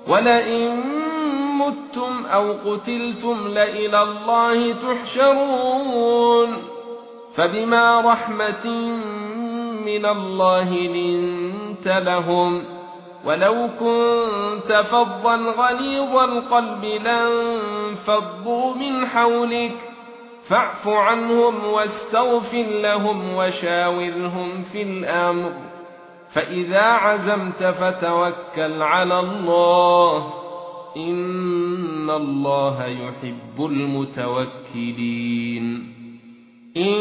ولئن متم أو قتلتم لإلى الله تحشرون فبما رحمة من الله لنت لهم ولو كنت فظا غليظ القلب لانفضوا من حولك فاعف عنهم واستغفر لهم وشاورهم في الأمر فإذا عزمت فتوكل على الله إن الله يحب المتوكلين إن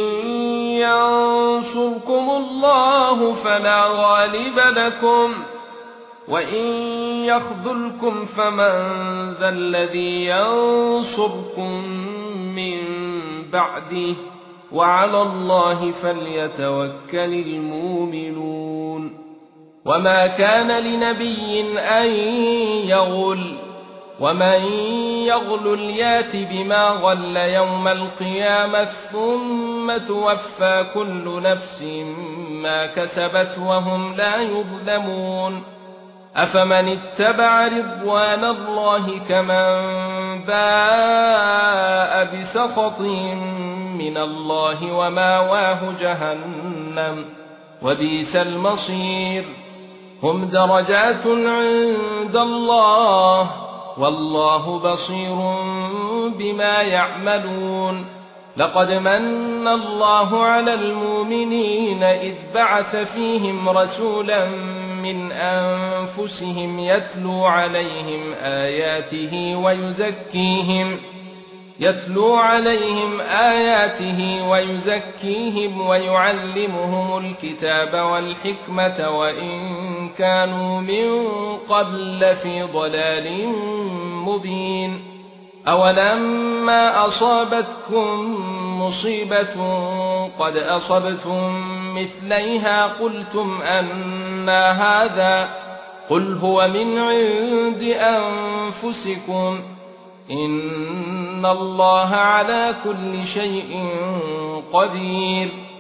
ينصركم الله فلا غالب لكم وإن يخذلكم فمن ذا الذي ينصركم من بعده وعلى الله فليتوكل المؤمنون وما كان لنبي أن يغل ومن يغل يات بما غل يوم القيامة ثم توفى كل نفس ما كسبت وهم لا يظلمون أفمن اتبع رضوان الله كمن باء بسخط من الله وماواه جهنم وبئس المصير هم درجات عند الله والله بصير بما يعملون لقد من الله على المؤمنين إذ بعث فيهم رسولا من أنفسهم يتلو عليهم آياته ويزكيهم ويعلمهم الكتاب والحكمة وإن كانوا من قبل لفي ضلال مبين أولما أصابتكم مصيبة قد أصبتم مثليها قلتم أنى هذا قل هو من عند أنفسكم إن الله على كل شيء قدير